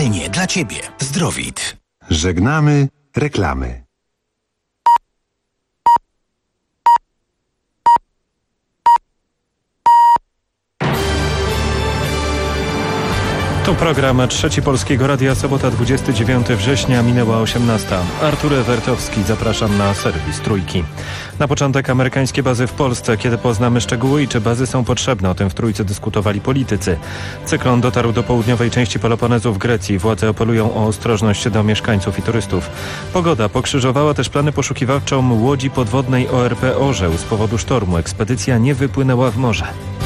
Specjalnie dla Ciebie. Zdrowit. Żegnamy reklamy. Tu program Trzeci Polskiego Radia, sobota 29 września, minęła 18. Artur Ewertowski, zapraszam na serwis Trójki. Na początek amerykańskie bazy w Polsce. Kiedy poznamy szczegóły i czy bazy są potrzebne, o tym w Trójce dyskutowali politycy. Cyklon dotarł do południowej części Peloponezu w Grecji. Władze apelują o ostrożność do mieszkańców i turystów. Pogoda pokrzyżowała też plany poszukiwawczą łodzi podwodnej ORP Orzeł. Z powodu sztormu ekspedycja nie wypłynęła w morze.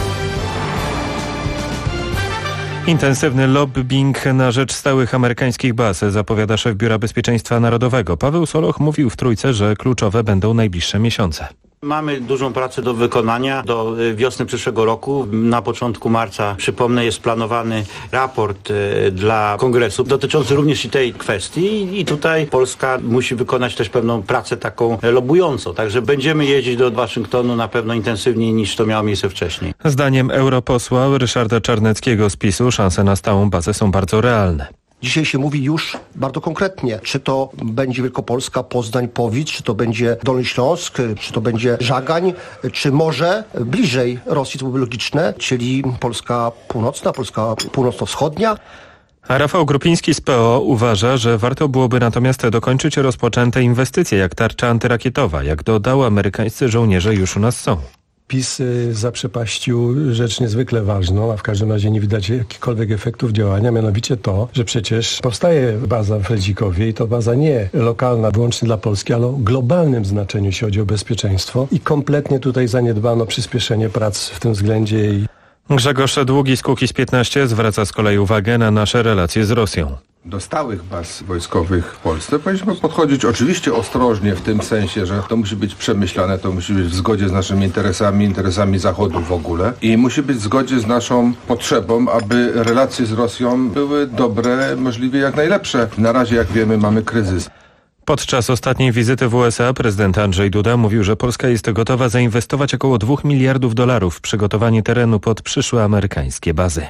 Intensywny lobbying na rzecz stałych amerykańskich baz, zapowiada szef Biura Bezpieczeństwa Narodowego. Paweł Soloch mówił w Trójce, że kluczowe będą najbliższe miesiące. Mamy dużą pracę do wykonania do wiosny przyszłego roku. Na początku marca, przypomnę, jest planowany raport dla Kongresu dotyczący również i tej kwestii i tutaj Polska musi wykonać też pewną pracę taką lobbującą. Także będziemy jeździć do Waszyngtonu na pewno intensywniej niż to miało miejsce wcześniej. Zdaniem europosła Ryszarda Czarneckiego z PiS-u szanse na stałą bazę są bardzo realne. Dzisiaj się mówi już bardzo konkretnie, czy to będzie Wielkopolska, Poznań, Powidz, czy to będzie Dolny Śląsk, czy to będzie Żagań, czy może bliżej Rosji, to byłoby logiczne, czyli Polska Północna, Polska Północno-Wschodnia. A Rafał Grupiński z PO uważa, że warto byłoby natomiast dokończyć rozpoczęte inwestycje, jak tarcza antyrakietowa. Jak dodał, amerykańscy żołnierze już u nas są. PiS zaprzepaścił rzecz niezwykle ważną, a w każdym razie nie widać jakichkolwiek efektów działania, mianowicie to, że przecież powstaje baza w Redzikowie i to baza nie lokalna, wyłącznie dla Polski, ale o globalnym znaczeniu, jeśli chodzi o bezpieczeństwo i kompletnie tutaj zaniedbano przyspieszenie prac w tym względzie. Grzegorz Długi z Kukiz15 zwraca z kolei uwagę na nasze relacje z Rosją. Do stałych baz wojskowych w Polsce powinniśmy podchodzić oczywiście ostrożnie w tym sensie, że to musi być przemyślane, to musi być w zgodzie z naszymi interesami Zachodu w ogóle i musi być w zgodzie z naszą potrzebą, aby relacje z Rosją były dobre, możliwie jak najlepsze. Na razie, jak wiemy, mamy kryzys. Podczas ostatniej wizyty w USA prezydent Andrzej Duda mówił, że Polska jest gotowa zainwestować około $2 miliardów w przygotowanie terenu pod przyszłe amerykańskie bazy.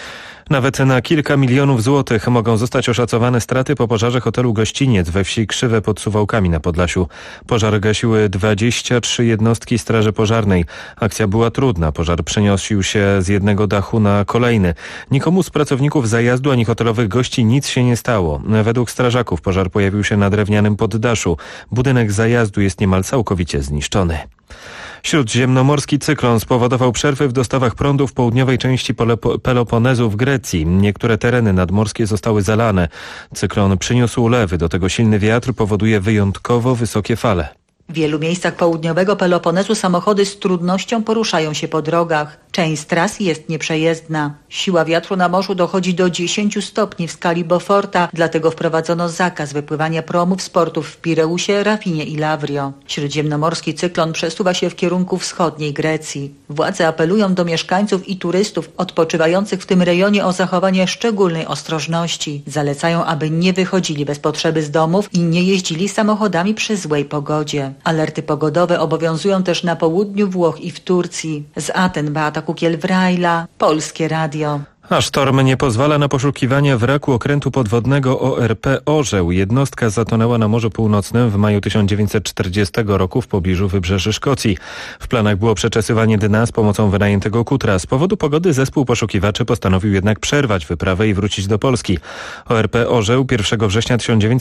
Nawet na kilka milionów złotych mogą zostać oszacowane straty po pożarze hotelu Gościniec we wsi Krzywe pod Suwałkami na Podlasiu. Pożar gasiły 23 jednostki Straży Pożarnej. Akcja była trudna. Pożar przenosił się z jednego dachu na kolejny. Nikomu z pracowników zajazdu ani hotelowych gości nic się nie stało. Według strażaków pożar pojawił się na drewnianym poddaszu. Budynek zajazdu jest niemal całkowicie zniszczony. Śródziemnomorski cyklon spowodował przerwy w dostawach prądu w południowej części Peloponezu w Grecji. Niektóre tereny nadmorskie zostały zalane. Cyklon przyniósł ulewy, do tego silny wiatr powoduje wyjątkowo wysokie fale. W wielu miejscach południowego Peloponezu samochody z trudnością poruszają się po drogach. Część z tras jest nieprzejezdna. Siła wiatru na morzu dochodzi do 10 stopni w skali Beauforta, dlatego wprowadzono zakaz wypływania promów z portów w Pireusie, Rafinie i Lavrio. Śródziemnomorski cyklon przesuwa się w kierunku wschodniej Grecji. Władze apelują do mieszkańców i turystów odpoczywających w tym rejonie o zachowanie szczególnej ostrożności. Zalecają, aby nie wychodzili bez potrzeby z domów i nie jeździli samochodami przy złej pogodzie. Alerty pogodowe obowiązują też na południu Włoch i w Turcji. Z Aten Beata Kukiel-Wrajla, Polskie Radio. A sztorm nie pozwala na poszukiwanie wraku okrętu podwodnego ORP Orzeł. Jednostka zatonęła na Morzu Północnym w maju 1940 roku w pobliżu wybrzeży Szkocji. W planach było przeczesywanie dna z pomocą wynajętego kutra. Z powodu pogody zespół poszukiwaczy postanowił jednak przerwać wyprawę i wrócić do Polski. ORP Orzeł 1 września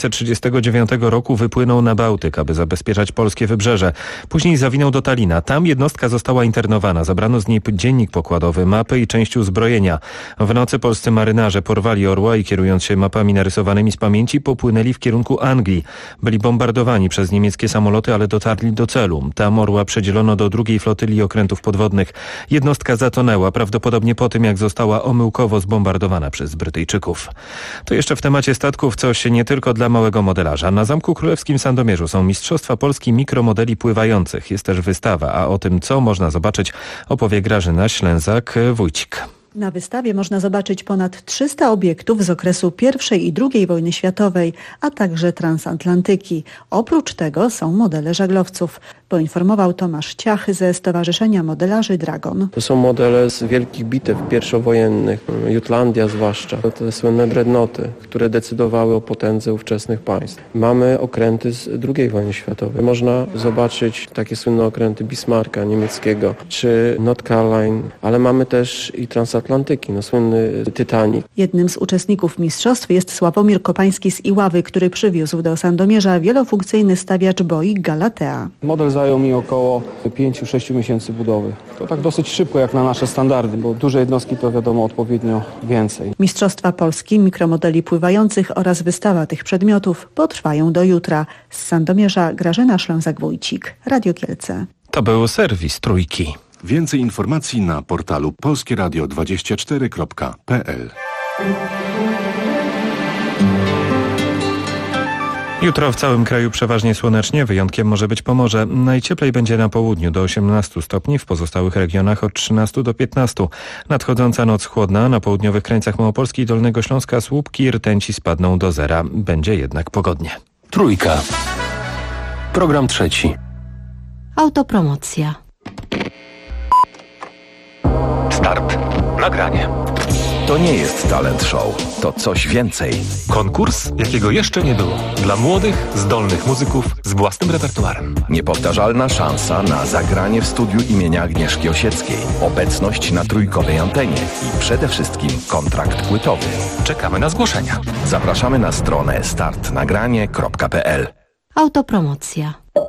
1939 roku wypłynął na Bałtyk, aby zabezpieczać polskie wybrzeże. Później zawinął do Talina. Tam jednostka została internowana. Zabrano z niej dziennik pokładowy, mapy i część uzbrojenia. W nocy polscy marynarze porwali orła i kierując się mapami narysowanymi z pamięci popłynęli w kierunku Anglii. Byli bombardowani przez niemieckie samoloty, ale dotarli do celu. Tam orła przedzielono do drugiej flotylii okrętów podwodnych. Jednostka zatonęła prawdopodobnie po tym, jak została omyłkowo zbombardowana przez Brytyjczyków. To jeszcze w temacie statków coś nie tylko dla małego modelarza. Na Zamku Królewskim w Sandomierzu są Mistrzostwa Polski mikromodeli pływających. Jest też wystawa, a o tym, co można zobaczyć, opowie Grażyna Ślęzak-Wójcik. Na wystawie można zobaczyć ponad 300 obiektów z okresu I i II wojny światowej, a także transatlantyki. Oprócz tego są modele żaglowców. poinformował Tomasz Ciach ze Stowarzyszenia Modelarzy Dragon. To są modele z wielkich bitew pierwszowojennych, Jutlandia zwłaszcza. To te słynne dreadnoughty, które decydowały o potędze ówczesnych państw. Mamy okręty z II wojny światowej. Można zobaczyć takie słynne okręty Bismarcka niemieckiego, czy North Carolina, ale mamy też i transatlantyki, słynny Titanic. Jednym z uczestników mistrzostw jest Sławomir Kopański z Iławy, który przywiózł do Sandomierza wielofunkcyjny stawiacz boi Galatea. Model zajął mi około 5-6 miesięcy budowy. To tak dosyć szybko jak na nasze standardy, bo duże jednostki to wiadomo odpowiednio więcej. Mistrzostwa Polski, mikromodeli pływających oraz wystawa tych przedmiotów potrwają do jutra. Z Sandomierza Grażyna Szlęzak-Wójcik, Radio Kielce. To był serwis Trójki. Więcej informacji na portalu polskieradio24.pl. Jutro w całym kraju przeważnie słonecznie, wyjątkiem może być Pomorze. Najcieplej będzie na południu do 18 stopni, w pozostałych regionach od 13 do 15. Nadchodząca noc chłodna, na południowych krańcach Małopolski i Dolnego Śląska słupki i rtęci spadną do zera. Będzie jednak pogodnie. Trójka. Program trzeci. Autopromocja. Start. Nagranie. To nie jest talent show, to coś więcej. Konkurs, jakiego jeszcze nie było. Dla młodych, zdolnych muzyków z własnym repertuarem. Niepowtarzalna szansa na zagranie w studiu imienia Agnieszki Osieckiej. Obecność na trójkowej antenie i przede wszystkim kontrakt płytowy. Czekamy na zgłoszenia. Zapraszamy na stronę startnagranie.pl. Autopromocja.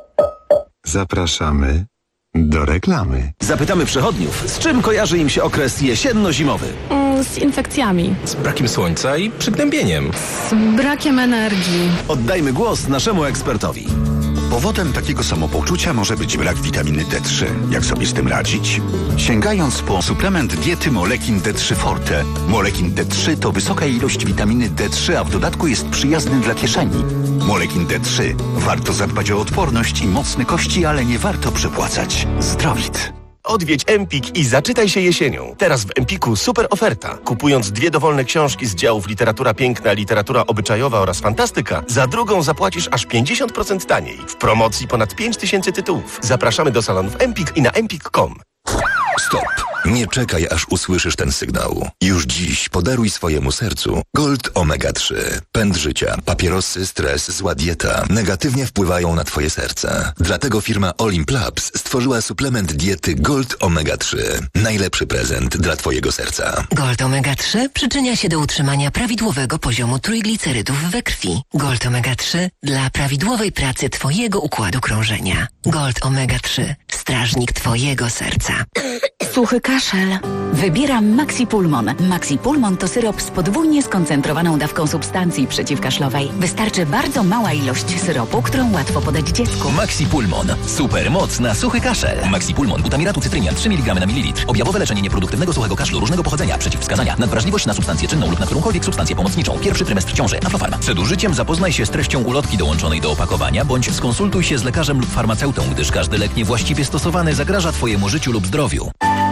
Zapraszamy do reklamy. Zapytamy przechodniów, z czym kojarzy im się okres jesienno-zimowy. Z infekcjami. Z brakiem słońca i przygnębieniem. Z brakiem energii. Oddajmy głos naszemu ekspertowi. Powodem takiego samopoczucia może być brak witaminy D3. Jak sobie z tym radzić? Sięgając po suplement diety Molekin D3 Forte. Molekin D3 to wysoka ilość witaminy D3, a w dodatku jest przyjazny dla kieszeni. Molekin D3. Warto zadbać o odporność i mocne kości, ale nie warto przepłacać. Zdrowit. Odwiedź Empik i zaczytaj się jesienią. Teraz w Empiku super oferta. Kupując 2 dowolne książki z działów literatura piękna, literatura obyczajowa oraz fantastyka, za drugą zapłacisz aż 50% taniej. W promocji ponad 5000 tytułów. Zapraszamy do salonów Empik i na empik.com. Stop! Nie czekaj, aż usłyszysz ten sygnał. Już dziś podaruj swojemu sercu Gold Omega 3. Pęd życia, papierosy, stres, zła dieta negatywnie wpływają na twoje serce. Dlatego firma Olimp Labs stworzyła suplement diety Gold Omega 3. Najlepszy prezent dla twojego serca. Gold Omega 3 przyczynia się do utrzymania prawidłowego poziomu trójglicerydów we krwi. Gold Omega 3 dla prawidłowej pracy twojego układu krążenia. Gold Omega 3. Strażnik twojego serca. Suchy kaszel. Wybieram Maxi Pulmon. Maxi Pulmon to syrop z podwójnie skoncentrowaną dawką substancji przeciwkaszlowej. Wystarczy bardzo mała ilość syropu, którą łatwo podać dziecku. Maxi Pulmon. Super moc na suchy kaszel. Maxi Pulmon. Butamiratu cytrynian 3 mg na mililitr. Objawowe leczenie nieproduktywnego suchego kaszlu różnego pochodzenia. Przeciwwskazania. Nadwrażliwość na substancję czynną lub na którąkolwiek substancję pomocniczą. Pierwszy trymestr ciąży. Aflofarma. Przed użyciem zapoznaj się z treścią ulotki dołączonej do opakowania, bądź skonsultuj się z lekarzem lub farmaceutą, gdyż każdy lek niewłaściwie stosowany zagraża twojemu życiu lub zdrowiu.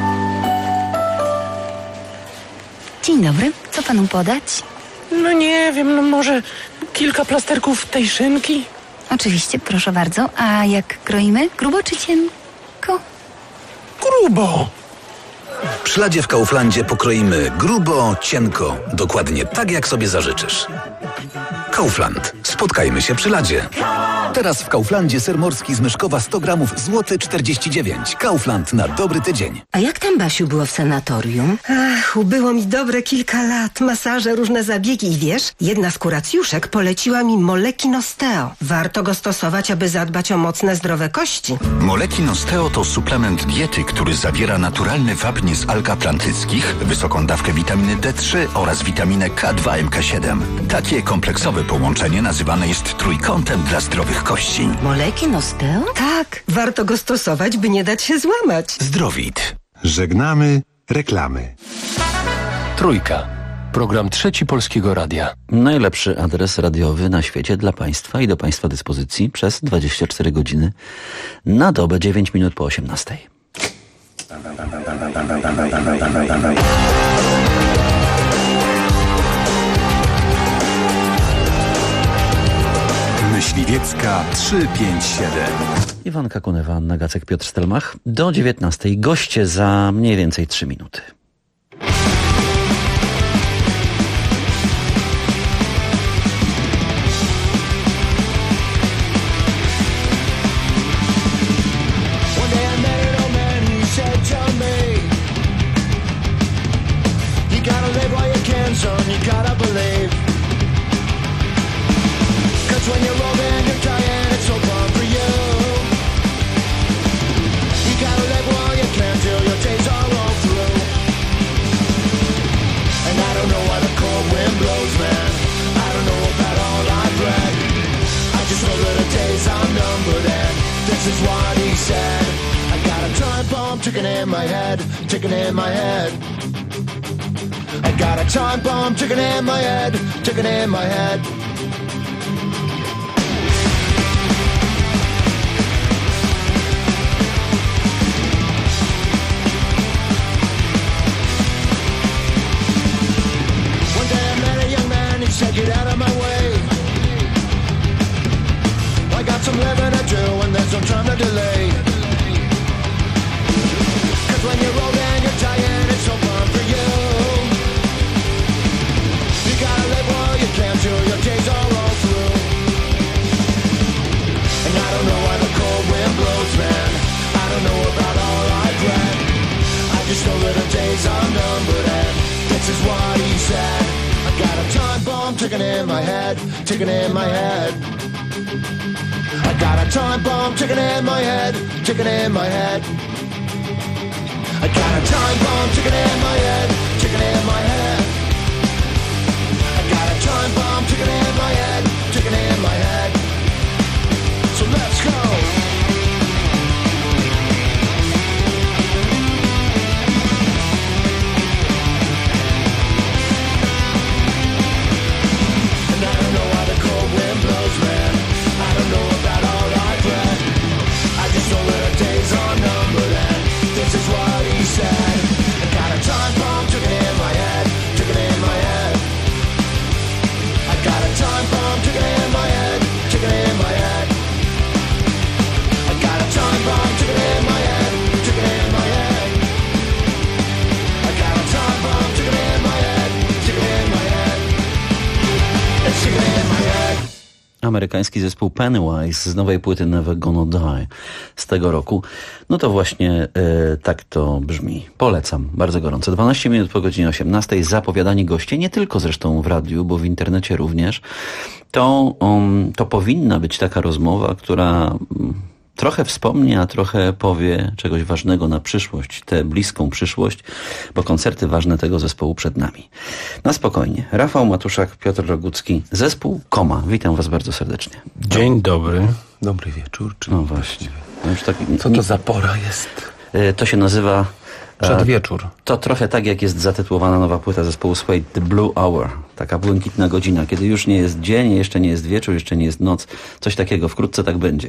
Dzień dobry. Co panu podać? No nie wiem, może kilka plasterków tej szynki? Oczywiście, proszę bardzo. A jak kroimy? Grubo czy cienko? Grubo! W Szladzie w Kauflandzie pokroimy grubo, cienko, dokładnie tak, jak sobie zażyczysz. Kaufland. Spotkajmy się przy ladzie. Teraz w Kauflandzie ser morski z Myszkowa 100 gramów złoty 49. Kaufland na dobry tydzień. A jak tam, Basiu, było w sanatorium? Ach, ubyło mi dobre kilka lat. Masaże, różne zabiegi i wiesz, jedna z kuracjuszek poleciła mi Molekin Osteo. Warto go stosować, aby zadbać o mocne, zdrowe kości. Molekin Osteo to suplement diety, który zawiera naturalny wapń z alg atlantyckich, wysoką dawkę witaminy D3 oraz witaminę K2-MK7. Takie kompleksowe połączenie nazywane jest trójkątem dla zdrowych kości. Molekin Osteo? Tak, warto go stosować, by nie dać się złamać. Zdrowit. Żegnamy reklamy. Trójka. Program trzeci Polskiego Radia. Najlepszy adres radiowy na świecie dla Państwa i do Państwa dyspozycji przez 24 godziny na dobę 9 minut po 18. Myśli Myśliwiecka 357. Iwanka Kunewa, Anna Gacek, Piotr Stelmach. Do 19:00 goście za mniej więcej 3 minuty. Son, you gotta believe. 'Cause when you're old and you're dying, it's so fun for you. You gotta live while you can till your days are all through. And I don't know why the cold wind blows, man. I don't know about all I've read. I just know that the days are numbered, and this is what he said. I got a time bomb ticking in my head, ticking in my head. I got a time bomb ticking in my head, ticking in my head. One day I met a young man, he said, get out of my way. I got some living to do and there's no time to delay. 'Cause when you're old and you're dying, it's so fun for you. You gotta live while you can till your days are all through. And I don't know why the cold wind blows, man. I don't know about all I've read. I just know that the days are numbered, and this is what he said. I got a time bomb ticking in my head, ticking in my head. I got a time bomb ticking in my head, ticking in my head. I got a time bomb ticking in my head, ticking in my head. I got a time bomb ticking in my head, ticking in my head. So let's go. And I don't know why the cold wind blows, man. I don't know about all I've read. I just know that the days are numbered, and this is what he said. I got a time bomb ticking in my head, ticking in my head. I got a time bomb ticking in my head, ticking in my head. I got a time bomb ticking in my head, ticking in my head. I got a time bomb ticking in my head, ticking in my head. It's ticking in my head. Amerykański zespół Pennywise z nowej płyty Never Gonna Die z tego roku. No to właśnie tak to brzmi. Polecam bardzo gorąco. 12 minut po godzinie 18. Zapowiadani goście, nie tylko zresztą w radiu, bo w internecie również. To powinna być taka rozmowa, która trochę wspomni, a trochę powie czegoś ważnego na przyszłość, tę bliską przyszłość, bo koncerty ważne tego zespołu przed nami. Na spokojnie. Rafał Matuszak, Piotr Rogucki, zespół Koma. Witam was bardzo serdecznie. Dzień dobry. Dobry wieczór. No właśnie. No już tak, co to za pora jest? To się nazywa... Przedwieczór. To trochę tak, jak jest zatytułowana nowa płyta zespołu Suede, The Blue Hour. Taka błękitna godzina, kiedy już nie jest dzień, jeszcze nie jest wieczór, jeszcze nie jest noc. Coś takiego, wkrótce tak będzie.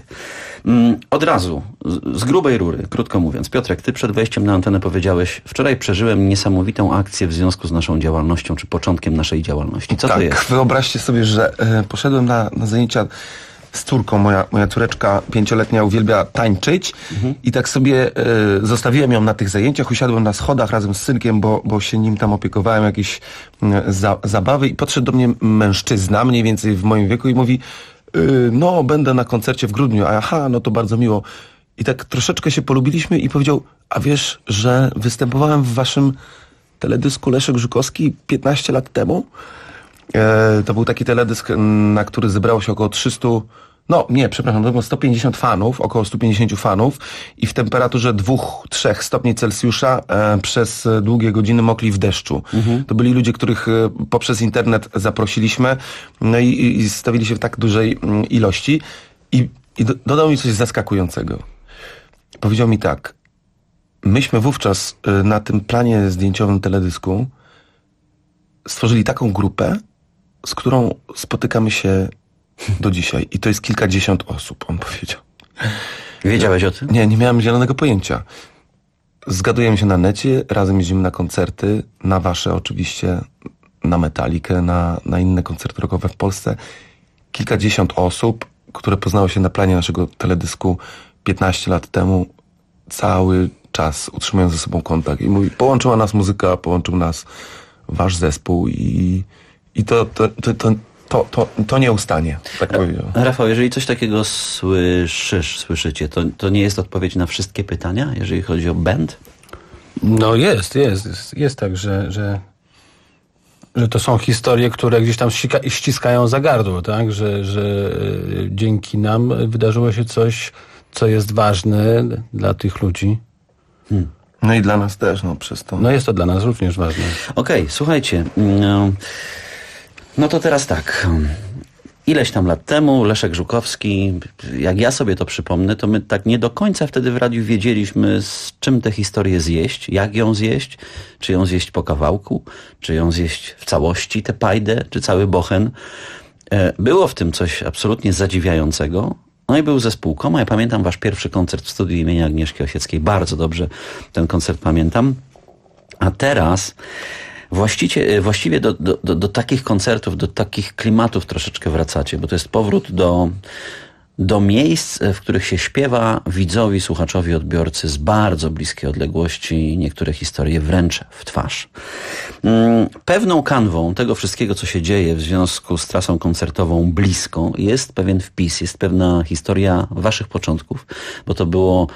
Od razu, z grubej rury, krótko mówiąc. Piotrek, ty przed wejściem na antenę powiedziałeś, wczoraj przeżyłem niesamowitą akcję w związku z naszą działalnością, czy początkiem naszej działalności. Co to jest? Tak, wyobraźcie sobie, że poszedłem na zajęcia z córką. Moja córeczka 5-letnia uwielbia tańczyć i tak sobie zostawiłem ją na tych zajęciach, usiadłem na schodach razem z synkiem, bo się nim tam opiekowałem, jakieś zabawy i podszedł do mnie mężczyzna, mniej więcej w moim wieku i mówi, no będę na koncercie w grudniu, aha, no to bardzo miło. I tak troszeczkę się polubiliśmy i powiedział, a wiesz, że występowałem w waszym teledysku Leszek Żukowski 15 lat temu? To był taki teledysk, na który zebrało się około 300, no nie, przepraszam, to było 150 fanów, około 150 fanów i w temperaturze 2-3 stopni Celsjusza przez długie godziny mokli w deszczu. To byli ludzie, których poprzez internet zaprosiliśmy, no i stawili się w tak dużej ilości i dodał mi coś zaskakującego. Powiedział mi tak, myśmy wówczas na tym planie zdjęciowym teledysku stworzyli taką grupę, z którą spotykamy się do dzisiaj. I to jest kilkadziesiąt osób, on powiedział. Wiedziałeś o tym? Nie miałem zielonego pojęcia. Zgadujemy się na necie, razem jeździmy na koncerty, na wasze oczywiście, na Metalikę, na inne koncerty rockowe w Polsce. Kilkadziesiąt osób, które poznało się na planie naszego teledysku 15 lat temu, cały czas utrzymują ze sobą kontakt i mówi, połączyła nas muzyka, połączył nas wasz zespół i to nie ustanie, tak powiedział. Rafał, jeżeli coś takiego słyszycie, to nie jest odpowiedź na wszystkie pytania, jeżeli chodzi o band? No jest tak, że to są historie, które gdzieś tam ściskają za gardło, tak? Że dzięki nam wydarzyło się coś, co jest ważne dla tych ludzi. No i dla nas też, przez to. No jest to dla nas również ważne. Okej, słuchajcie, no to teraz tak. Ileś tam lat temu Leszek Żukowski, jak ja sobie to przypomnę, to my tak nie do końca wtedy w radiu wiedzieliśmy, z czym tę historię zjeść, jak ją zjeść, czy ją zjeść po kawałku, czy ją zjeść w całości, tę pajdę, czy cały bochen. Było w tym coś absolutnie zadziwiającego. No i był zespół Koma. Ja pamiętam wasz pierwszy koncert w studiu imienia Agnieszki Osieckiej. Bardzo dobrze ten koncert pamiętam. A teraz właściwie do takich koncertów, do takich klimatów troszeczkę wracacie, bo to jest powrót do miejsc, w których się śpiewa widzowi, słuchaczowi, odbiorcy z bardzo bliskiej odległości, niektóre historie wręcz w twarz. Pewną kanwą tego wszystkiego, co się dzieje w związku z trasą koncertową blisko, jest pewien wpis, jest pewna historia waszych początków, bo to było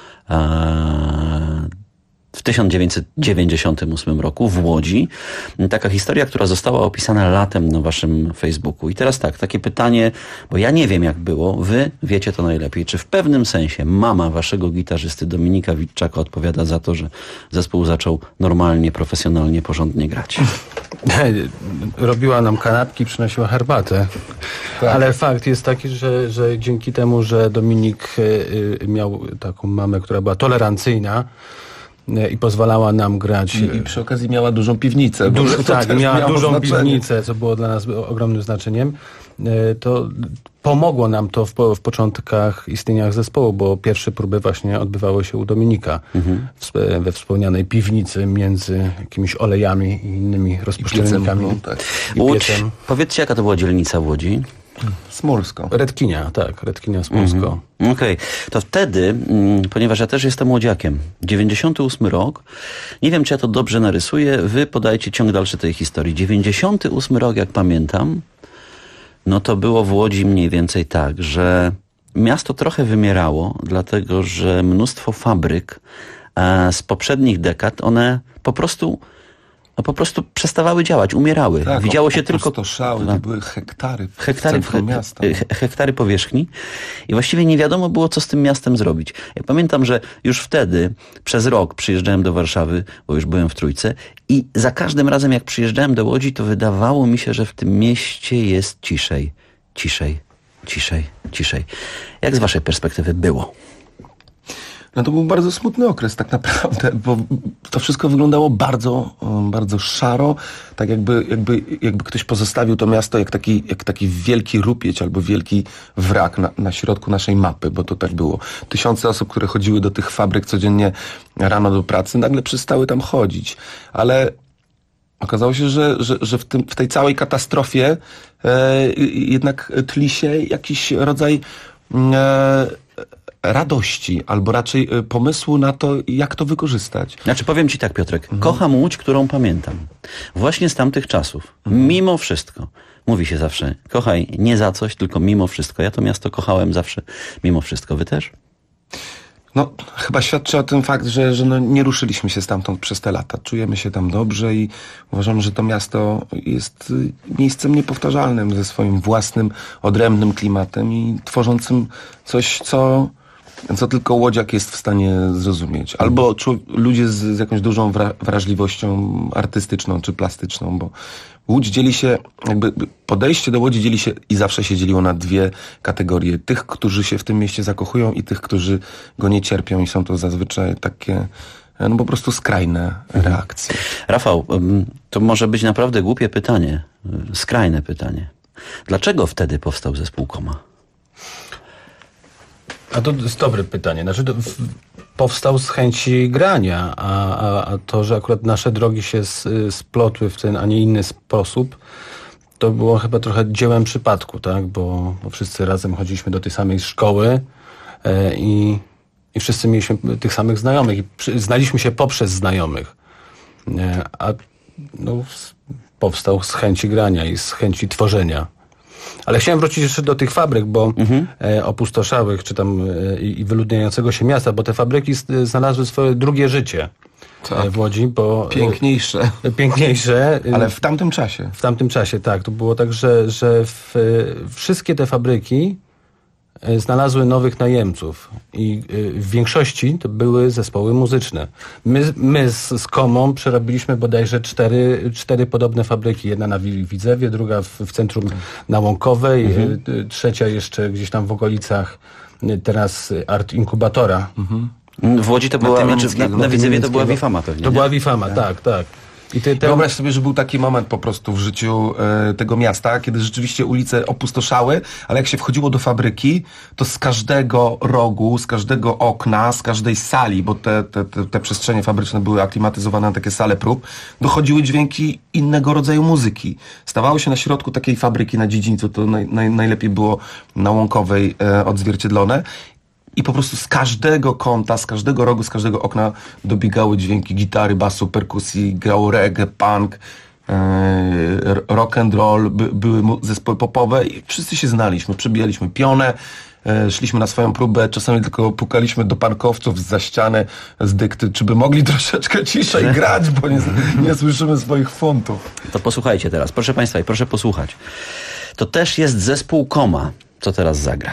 w 1998 roku w Łodzi. Taka historia, która została opisana latem na waszym Facebooku. I teraz tak, takie pytanie, bo ja nie wiem jak było, wy wiecie to najlepiej. Czy w pewnym sensie mama waszego gitarzysty Dominika Witczaka odpowiada za to, że zespół zaczął normalnie, profesjonalnie, porządnie grać? Robiła nam kanapki, przynosiła herbatę. Tak. Ale fakt jest taki, że dzięki temu, że Dominik miał taką mamę, która była tolerancyjna, i pozwalała nam grać. I przy okazji miała dużą piwnicę. Miała dużą piwnicę, co było dla nas ogromnym znaczeniem. To pomogło nam to w początkach istnienia zespołu, bo pierwsze próby właśnie odbywały się u Dominika we wspomnianej piwnicy między jakimiś olejami i innymi rozpuszczalnikami. Łódź, powiedzcie, jaka to była dzielnica w Łodzi? Smolsko. Redkinia, Smolsko. Okej. To wtedy, ponieważ ja też jestem młodziakiem, 98 rok, nie wiem, czy ja to dobrze narysuję, wy podajcie ciąg dalszy tej historii. 98 rok, jak pamiętam, no to było w Łodzi mniej więcej tak, że miasto trochę wymierało, dlatego że mnóstwo fabryk z poprzednich dekad, one po prostu przestawały działać, umierały. Tak, widziało się tylko... to były hektary miasta. Hektary powierzchni i właściwie nie wiadomo było, co z tym miastem zrobić. Ja pamiętam, że już wtedy przez rok przyjeżdżałem do Warszawy, bo już byłem w Trójce i za każdym razem, jak przyjeżdżałem do Łodzi, to wydawało mi się, że w tym mieście jest ciszej. Jak z waszej perspektywy było? No to był bardzo smutny okres tak naprawdę, bo to wszystko wyglądało bardzo, bardzo szaro, tak jakby ktoś pozostawił to miasto jak taki wielki rupieć albo wielki wrak na środku naszej mapy, bo to tak było. Tysiące osób, które chodziły do tych fabryk codziennie rano do pracy, nagle przestały tam chodzić, ale okazało się, że w tej całej katastrofie jednak tli się jakiś rodzaj radości, albo raczej pomysłu na to, jak to wykorzystać. Znaczy, powiem ci tak, Piotrek, kocham Łódź, którą pamiętam. Właśnie z tamtych czasów. Mimo wszystko. Mówi się zawsze, kochaj nie za coś, tylko mimo wszystko. Ja to miasto kochałem zawsze mimo wszystko. Wy też? No, chyba świadczy o tym fakt, że nie ruszyliśmy się stamtąd przez te lata. Czujemy się tam dobrze i uważam, że to miasto jest miejscem niepowtarzalnym ze swoim własnym, odrębnym klimatem i tworzącym coś, co tylko łodziak jest w stanie zrozumieć. Albo ludzie z jakąś dużą wrażliwością artystyczną czy plastyczną, bo Łódź dzieli się, jakby podejście do Łodzi dzieli się i zawsze się dzieliło na dwie kategorie. Tych, którzy się w tym mieście zakochują i tych, którzy go nie cierpią i są to zazwyczaj takie po prostu skrajne reakcje. Rafał, to może być naprawdę głupie pytanie, skrajne pytanie. Dlaczego wtedy powstał zespół Koma? A to jest dobre pytanie. Znaczy, powstał z chęci grania, a to, że akurat nasze drogi się splotły w ten, a nie inny sposób, to było chyba trochę dziełem przypadku, tak? Bo wszyscy razem chodziliśmy do tej samej szkoły i wszyscy mieliśmy tych samych znajomych i znaliśmy się poprzez znajomych. A powstał z chęci grania i z chęci tworzenia. Ale chciałem wrócić jeszcze do tych fabryk, bo opustoszałych, czy tam i wyludniającego się miasta, bo te fabryki znalazły swoje drugie życie w Łodzi, bo... Piękniejsze. Ale w tamtym czasie. W tamtym czasie, tak. To było tak, że wszystkie te fabryki znalazły nowych najemców i w większości to były zespoły muzyczne. My z Komą przerobiliśmy bodajże cztery podobne fabryki. Jedna na Widzewie, druga w centrum na Łąkowej, trzecia jeszcze gdzieś tam w okolicach teraz Art Inkubatora. W Łodzi to była, na Widzewie to była Wifama pewnie. To była Wifama, tak. I wyobraź sobie, że był taki moment po prostu w życiu tego miasta, kiedy rzeczywiście ulice opustoszały, ale jak się wchodziło do fabryki, to z każdego rogu, z każdego okna, z każdej sali, bo te przestrzenie fabryczne były aklimatyzowane na takie sale prób, dochodziły dźwięki innego rodzaju muzyki. Stawało się na środku takiej fabryki na dziedzińcu, to najlepiej było na Łąkowej odzwierciedlone. I po prostu z każdego kąta, z każdego rogu, z każdego okna dobiegały dźwięki gitary, basu, perkusji, grało reggae, punk, rock and roll, były zespoły popowe i wszyscy się znaliśmy, przebijaliśmy pionę, szliśmy na swoją próbę, czasami tylko pukaliśmy do parkowców za ścianę z dykty, czy by mogli troszeczkę ciszej grać, bo nie słyszymy swoich funtów. To posłuchajcie teraz, proszę Państwa, i proszę posłuchać. To też jest zespół Koma, co teraz zagra.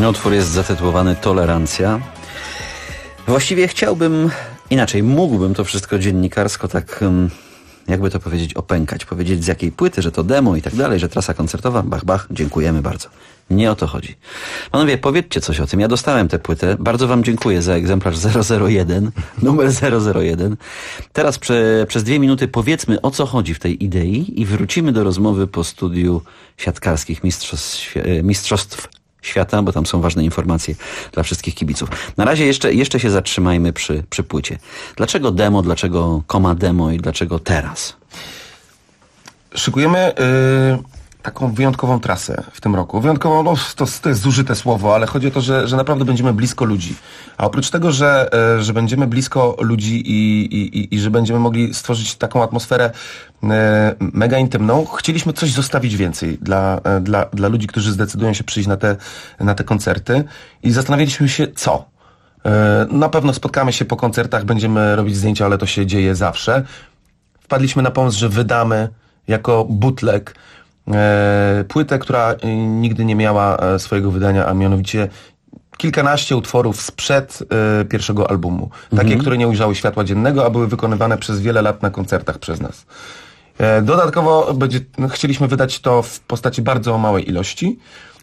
Utwór jest zatytułowany Tolerancja. Właściwie chciałbym, inaczej, mógłbym to wszystko dziennikarsko tak, jakby to powiedzieć, opękać. Powiedzieć z jakiej płyty, że to demo i tak dalej, że trasa koncertowa, bach, bach, dziękujemy bardzo. Nie o to chodzi. Panowie, powiedzcie coś o tym. Ja dostałem tę płytę. Bardzo wam dziękuję za egzemplarz 001, numer 001. Teraz przez 2 minuty powiedzmy, o co chodzi w tej idei i wrócimy do rozmowy po studiu siatkarskich mistrzostw świata, bo tam są ważne informacje dla wszystkich kibiców. Na razie jeszcze się zatrzymajmy przy płycie. Dlaczego demo, dlaczego koma demo i dlaczego teraz? Szykujemy taką wyjątkową trasę w tym roku. Wyjątkową, no to jest zużyte słowo, ale chodzi o to, że naprawdę będziemy blisko ludzi. A oprócz tego, że będziemy blisko ludzi i że będziemy mogli stworzyć taką atmosferę mega intymną, chcieliśmy coś zostawić więcej dla ludzi, którzy zdecydują się przyjść na te koncerty i zastanawialiśmy się, co. Na pewno spotkamy się po koncertach, będziemy robić zdjęcia, ale to się dzieje zawsze. Wpadliśmy na pomysł, że wydamy jako bootleg płytę, która nigdy nie miała swojego wydania, a mianowicie kilkanaście utworów sprzed pierwszego albumu. Takie, które nie ujrzały światła dziennego, a były wykonywane przez wiele lat na koncertach przez nas. Dodatkowo chcieliśmy wydać to w postaci bardzo małej ilości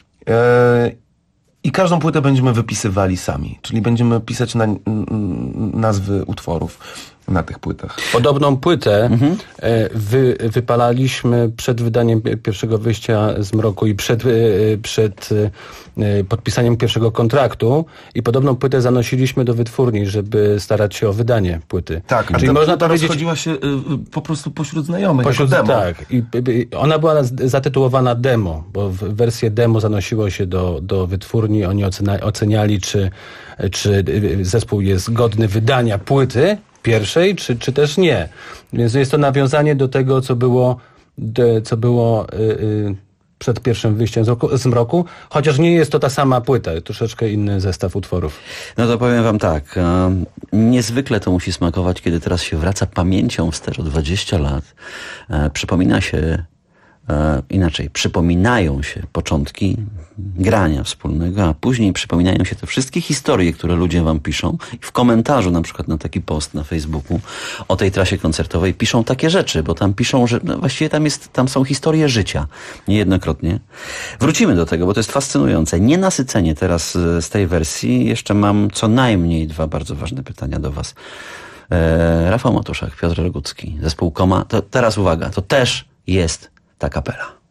i każdą płytę będziemy wypisywali sami, czyli będziemy pisać nazwy utworów na tych płytach. Podobną płytę wypalaliśmy przed wydaniem pierwszego wyjścia z mroku i przed podpisaniem pierwszego kontraktu i podobną płytę zanosiliśmy do wytwórni, żeby starać się o wydanie płyty. Tak, czyli można powiedzieć, rozchodziła się po prostu pośród znajomych, jako demo. Tak, i ona była zatytułowana demo, bo wersję demo zanosiło się do wytwórni, oni oceniali, czy zespół jest godny wydania płyty pierwszej, czy też nie. Więc jest to nawiązanie do tego, co było przed pierwszym wyjściem z mroku, chociaż nie jest to ta sama płyta, troszeczkę inny zestaw utworów. No to powiem wam tak, niezwykle to musi smakować, kiedy teraz się wraca pamięcią wstecz o 20 lat, przypomina się przypominają się początki grania wspólnego, a później przypominają się te wszystkie historie, które ludzie wam piszą i w komentarzu na przykład na taki post na Facebooku o tej trasie koncertowej piszą takie rzeczy, bo tam piszą, że właściwie tam są historie życia niejednokrotnie. Wrócimy do tego, bo to jest fascynujące. Nienasycenie teraz z tej wersji. Jeszcze mam co najmniej 2 bardzo ważne pytania do was. Rafał Matuszak, Piotr Rogucki, zespół Koma. To teraz uwaga, to też jest ta kapela.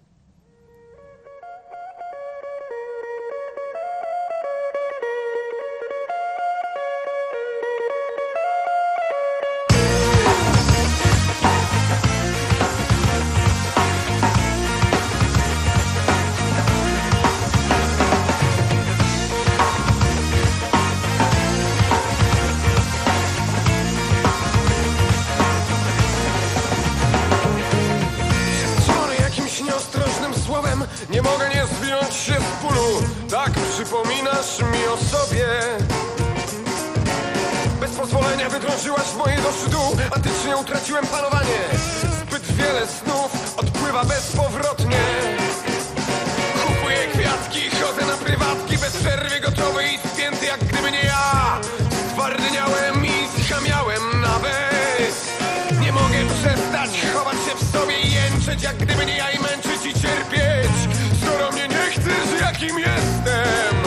Nie mogę nie zwinąć się z bólu. Tak przypominasz mi o sobie. Bez pozwolenia wydrążyłaś moje duszy dół, a tycznie utraciłem panowanie. Zbyt wiele snów odpływa bezpowrotnie. Kupuję kwiatki, chodzę na prywatki, bez przerwy gotowy i spięty jak gdyby nie ja. Stwardniałem i schamiałem nawet. Nie mogę przestać chować się w sobie i jęczeć jak gdyby nie ja i męczyć i cierpieć. Skoro mnie nie chcesz, jakim jestem.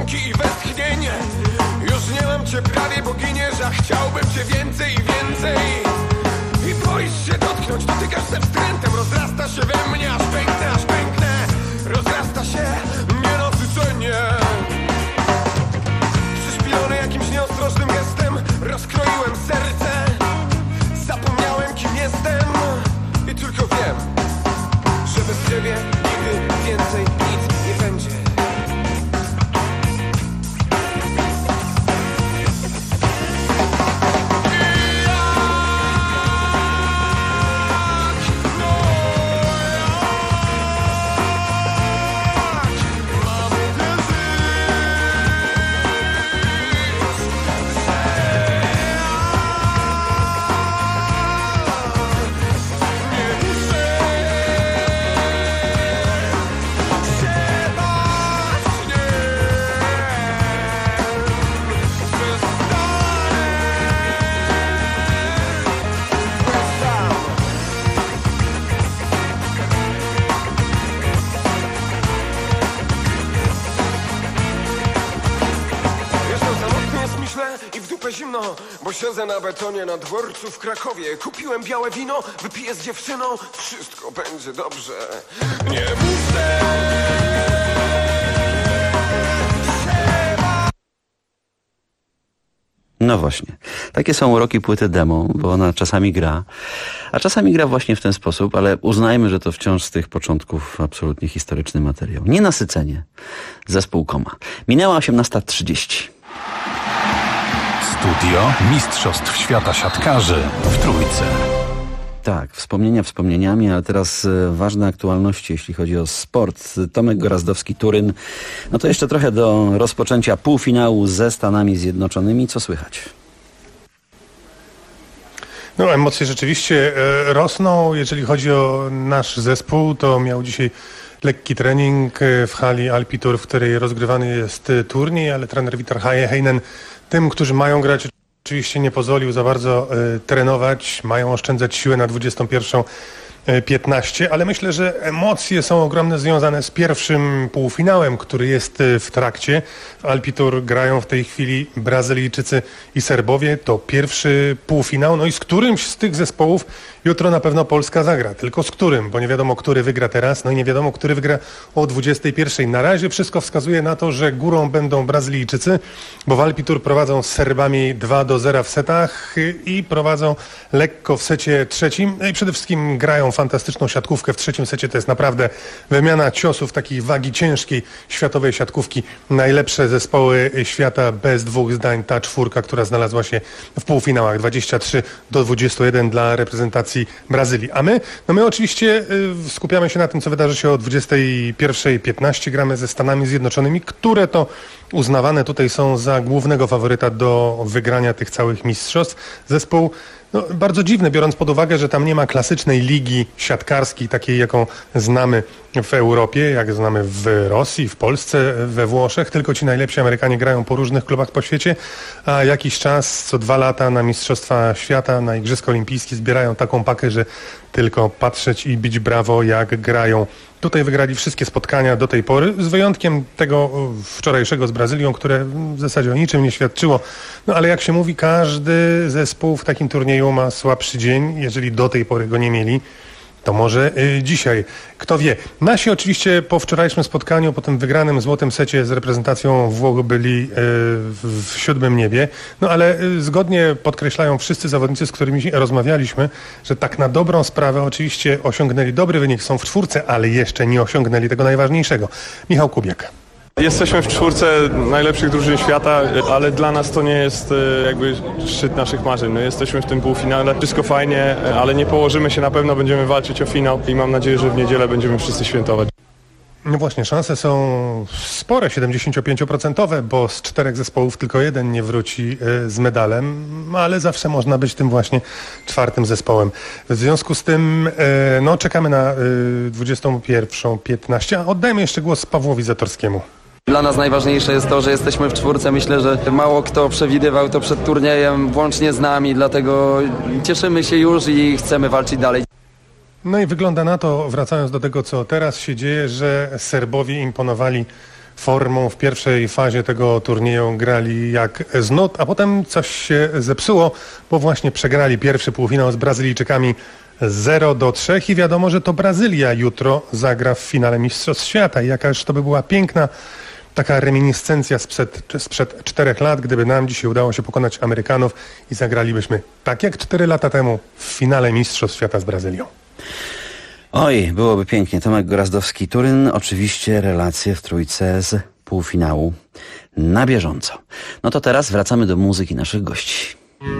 męki i westchnień. Już nie mam cię prawie, boginiesz, a chciałbym cię więcej i więcej. I boisz się dotknąć, dotykasz ze wstrętem. Rozrasta się we mnie, aż pęknę. Rozrasta się nienasycenie. Przyszpilony jakimś nieostrożnym gestem rozkroiłem serce. Zapomniałem, kim jestem. I tylko wiem, że bez ciebie nigdy więcej nic nie będzie. I w dupę zimno, bo siedzę na betonie na dworcu w Krakowie. Kupiłem białe wino, wypiję z dziewczyną, wszystko będzie dobrze. Nie muszę. No właśnie. Takie są uroki płyty demo, bo ona czasami gra, a czasami gra właśnie w ten sposób, ale uznajmy, że to wciąż z tych początków absolutnie historyczny materiał. Nienasycenie. Zespół Koma. Minęła 18:30. Studio Mistrzostw Świata Siatkarzy w Trójce. Tak, wspomnienia wspomnieniami, ale teraz ważne aktualności, jeśli chodzi o sport. Tomek Gorazdowski-Turyn. No to jeszcze trochę do rozpoczęcia półfinału ze Stanami Zjednoczonymi. Co słychać? No, emocje rzeczywiście rosną. Jeżeli chodzi o nasz zespół, to miał dzisiaj lekki trening w hali Alpitur, w której rozgrywany jest turniej, ale trener Vitar Heinen tym, którzy mają grać, oczywiście nie pozwolił za bardzo trenować, mają oszczędzać siłę na 21:15, ale myślę, że emocje są ogromne związane z pierwszym półfinałem, który jest w trakcie. W Alpitur grają w tej chwili Brazylijczycy i Serbowie. To pierwszy półfinał, no i z którymś z tych zespołów jutro na pewno Polska zagra. Tylko z którym, bo nie wiadomo, który wygra teraz, no i nie wiadomo, który wygra o 21:00. Na razie wszystko wskazuje na to, że górą będą Brazylijczycy, bo w Alpitur prowadzą z Serbami 2-0 w setach i prowadzą lekko w secie trzecim. No i przede wszystkim grają fantastyczną siatkówkę. W trzecim secie to jest naprawdę wymiana ciosów takiej wagi ciężkiej światowej siatkówki. Najlepsze zespoły świata bez dwóch zdań. Ta czwórka, która znalazła się w półfinałach 23-21 dla reprezentacji Brazylii. A my oczywiście skupiamy się na tym, co wydarzy się o 21:15. Gramy ze Stanami Zjednoczonymi, które to uznawane tutaj są za głównego faworyta do wygrania tych całych mistrzostw. Zespół bardzo dziwny, biorąc pod uwagę, że tam nie ma klasycznej ligi siatkarskiej, takiej jaką znamy w Europie, jak znamy w Rosji, w Polsce, we Włoszech, tylko ci najlepsi Amerykanie grają po różnych klubach po świecie, a jakiś czas, co 2 lata na Mistrzostwa Świata, na Igrzyska Olimpijskie zbierają taką pakę, że tylko patrzeć i bić brawo, jak grają. Tutaj wygrali wszystkie spotkania do tej pory, z wyjątkiem tego wczorajszego z Brazylią, które w zasadzie o niczym nie świadczyło. No ale jak się mówi, każdy zespół w takim turnieju ma słabszy dzień. Jeżeli do tej pory go nie mieli, to może dzisiaj. Kto wie. Nasi oczywiście po wczorajszym spotkaniu, po tym wygranym złotym secie z reprezentacją Włoch byli w 7. niebie. No ale zgodnie podkreślają wszyscy zawodnicy, z którymi rozmawialiśmy, że tak na dobrą sprawę oczywiście osiągnęli dobry wynik. Są w 4, ale jeszcze nie osiągnęli tego najważniejszego. Michał Kubiak. Jesteśmy w 4 najlepszych drużyn świata, ale dla nas to nie jest jakby szczyt naszych marzeń. My jesteśmy w tym półfinale, wszystko fajnie, ale nie położymy się, na pewno będziemy walczyć o finał i mam nadzieję, że w niedzielę będziemy wszyscy świętować. No właśnie, szanse są spore, 75%, bo z 4 zespołów tylko 1 nie wróci z medalem, ale zawsze można być tym właśnie 4. zespołem. W związku z tym czekamy na 21:15, a oddajmy jeszcze głos Pawłowi Zatorskiemu. Dla nas najważniejsze jest to, że jesteśmy w 4. Myślę, że mało kto przewidywał to przed turniejem, włącznie z nami, dlatego cieszymy się już i chcemy walczyć dalej. No i wygląda na to, wracając do tego, co teraz się dzieje, że Serbowie imponowali formą. W pierwszej fazie tego turnieju grali jak z nut, a potem coś się zepsuło, bo właśnie przegrali pierwszy półfinał z Brazylijczykami 0-3 i wiadomo, że to Brazylia jutro zagra w finale Mistrzostw Świata. I jakaż to by była piękna taka reminiscencja sprzed 4 lat, gdyby nam dzisiaj udało się pokonać Amerykanów i zagralibyśmy tak jak 4 lata temu w finale Mistrzostw Świata z Brazylią. Oj, byłoby pięknie. Tomek Gorazdowski-Turyn, oczywiście relacje w trójce z półfinału na bieżąco. No to teraz wracamy do muzyki naszych gości.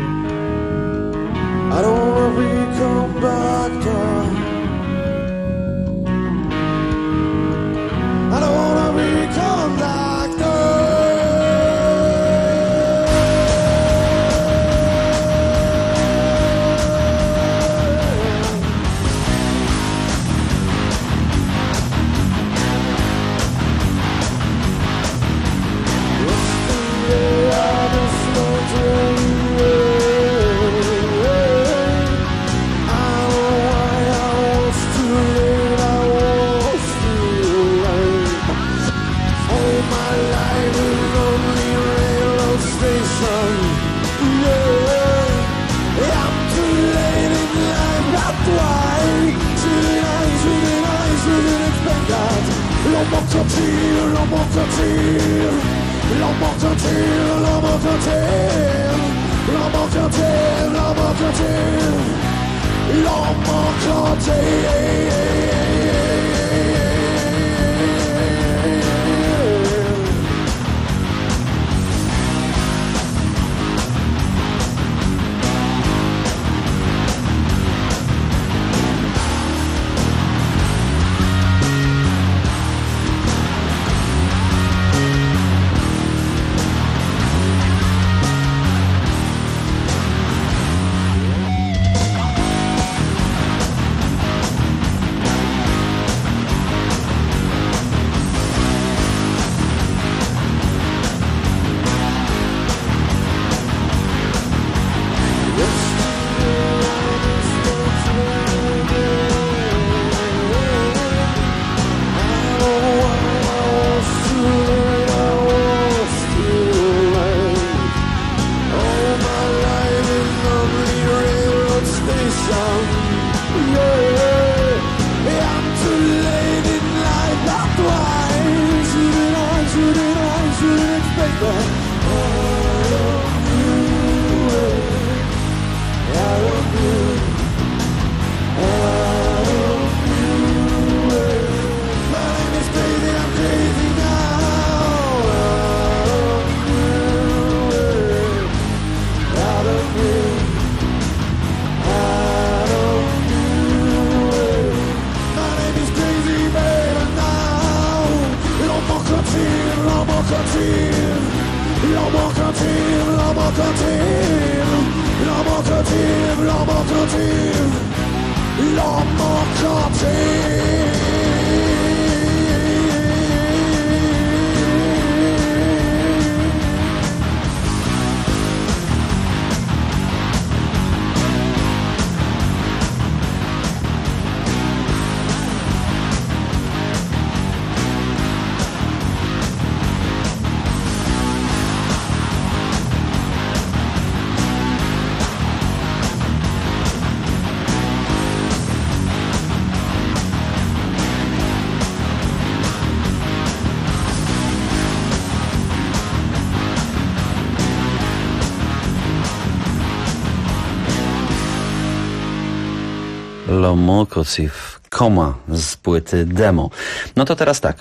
Lomokociv, Koma z płyty Demo. No to teraz tak,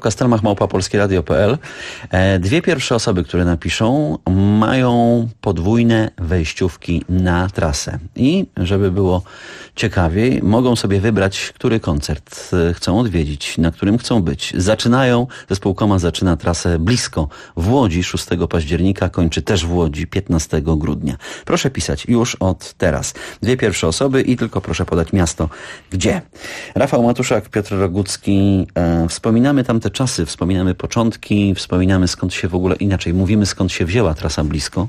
piotr.stelmach@polskieradio.pl. Dwie pierwsze osoby, które napiszą, mają podwójne wejściówki na trasę. I żeby było ciekawiej, mogą sobie wybrać, który koncert chcą odwiedzić, na którym chcą być. Zespół Koma zaczyna trasę blisko w Łodzi 6 października, kończy też w Łodzi 15 grudnia. Proszę pisać już od teraz. Dwie pierwsze osoby i tylko proszę podać miasto, gdzie. Rafał Matuszak, Piotr Rogucki. Wspominamy tamte czasy, wspominamy początki, wspominamy skąd się w ogóle, inaczej mówimy skąd się wzięła trasa blisko.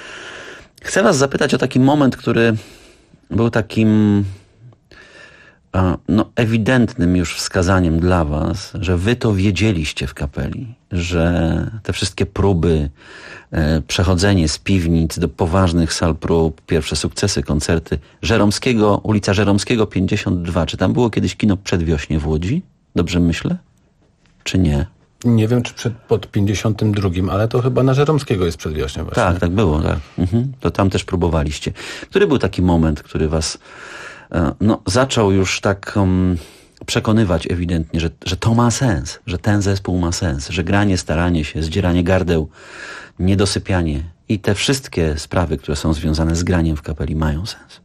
Chcę was zapytać o taki moment, który był takim ewidentnym już wskazaniem dla was, że wy to wiedzieliście w kapeli, że te wszystkie próby, przechodzenie z piwnic do poważnych sal prób, pierwsze sukcesy, koncerty, ulica Żeromskiego 52, czy tam było kiedyś kino Przedwiośnie w Łodzi? Dobrze myślę? Czy nie? Nie wiem, czy pod 52, ale to chyba na Żeromskiego jest Przedwiośnie właśnie. Tak było, tak. To tam też próbowaliście. Który był taki moment, który was zaczął już tak przekonywać ewidentnie, że to ma sens, że ten zespół ma sens, że granie, staranie się, zdzieranie gardeł, niedosypianie i te wszystkie sprawy, które są związane z graniem w kapeli mają sens?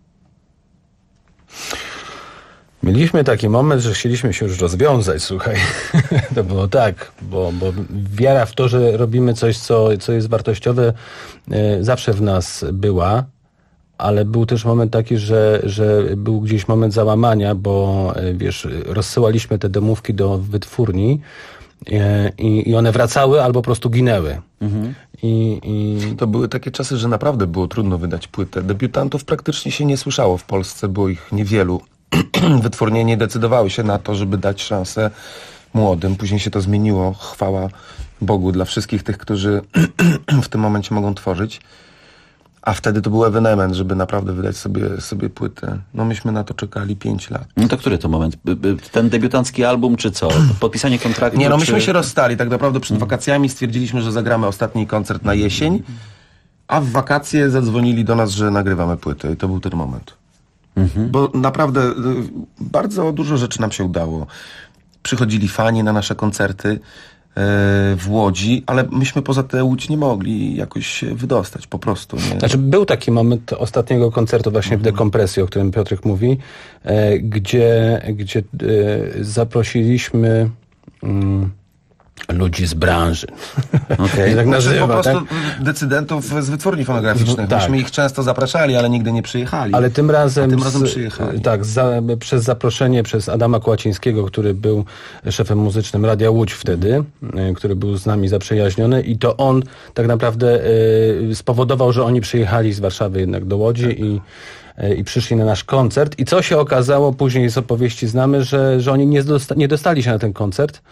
Mieliśmy taki moment, że chcieliśmy się już rozwiązać, słuchaj. To było tak, bo wiara w to, że robimy coś, co jest wartościowe, zawsze w nas była, ale był też moment taki, że był gdzieś moment załamania, bo wiesz, rozsyłaliśmy te demówki do wytwórni i one wracały albo po prostu ginęły. To były takie czasy, że naprawdę było trudno wydać płytę. Debiutantów praktycznie się nie słyszało w Polsce, było ich niewielu. Wytwórnie nie decydowały się na to, żeby dać szansę młodym. Później się to zmieniło. Chwała Bogu dla wszystkich tych, którzy w tym momencie mogą tworzyć. A wtedy to był ewenement, żeby naprawdę wydać sobie płytę. Myśmy na to czekali 5 lat. No to który to moment? Ten debiutancki album, czy co? Podpisanie kontraktu? Nie, myśmy się rozstali. Tak naprawdę przed wakacjami stwierdziliśmy, że zagramy ostatni koncert na jesień, a w wakacje zadzwonili do nas, że nagrywamy płytę i to był ten moment. Bo naprawdę bardzo dużo rzeczy nam się udało. Przychodzili fani na nasze koncerty w Łodzi, ale myśmy poza tę Łódź nie mogli jakoś się wydostać po prostu. Nie? Znaczy był taki moment ostatniego koncertu właśnie w Dekompresji, o którym Piotrek mówi, gdzie zaprosiliśmy ludzi z branży. Okay. Tak nazywa, po prostu decydentów z wytwórni fonograficznych. Tak. Myśmy ich często zapraszali, ale nigdy nie przyjechali. Ale tym razem przyjechali. Tak, przez zaproszenie przez Adama Kłacińskiego, który był szefem muzycznym Radia Łódź wtedy, który był z nami zaprzyjaźniony i to on tak naprawdę spowodował, że oni przyjechali z Warszawy jednak do Łodzi i przyszli na nasz koncert. I co się okazało, później z opowieści znamy, że oni nie dostali się na ten koncert,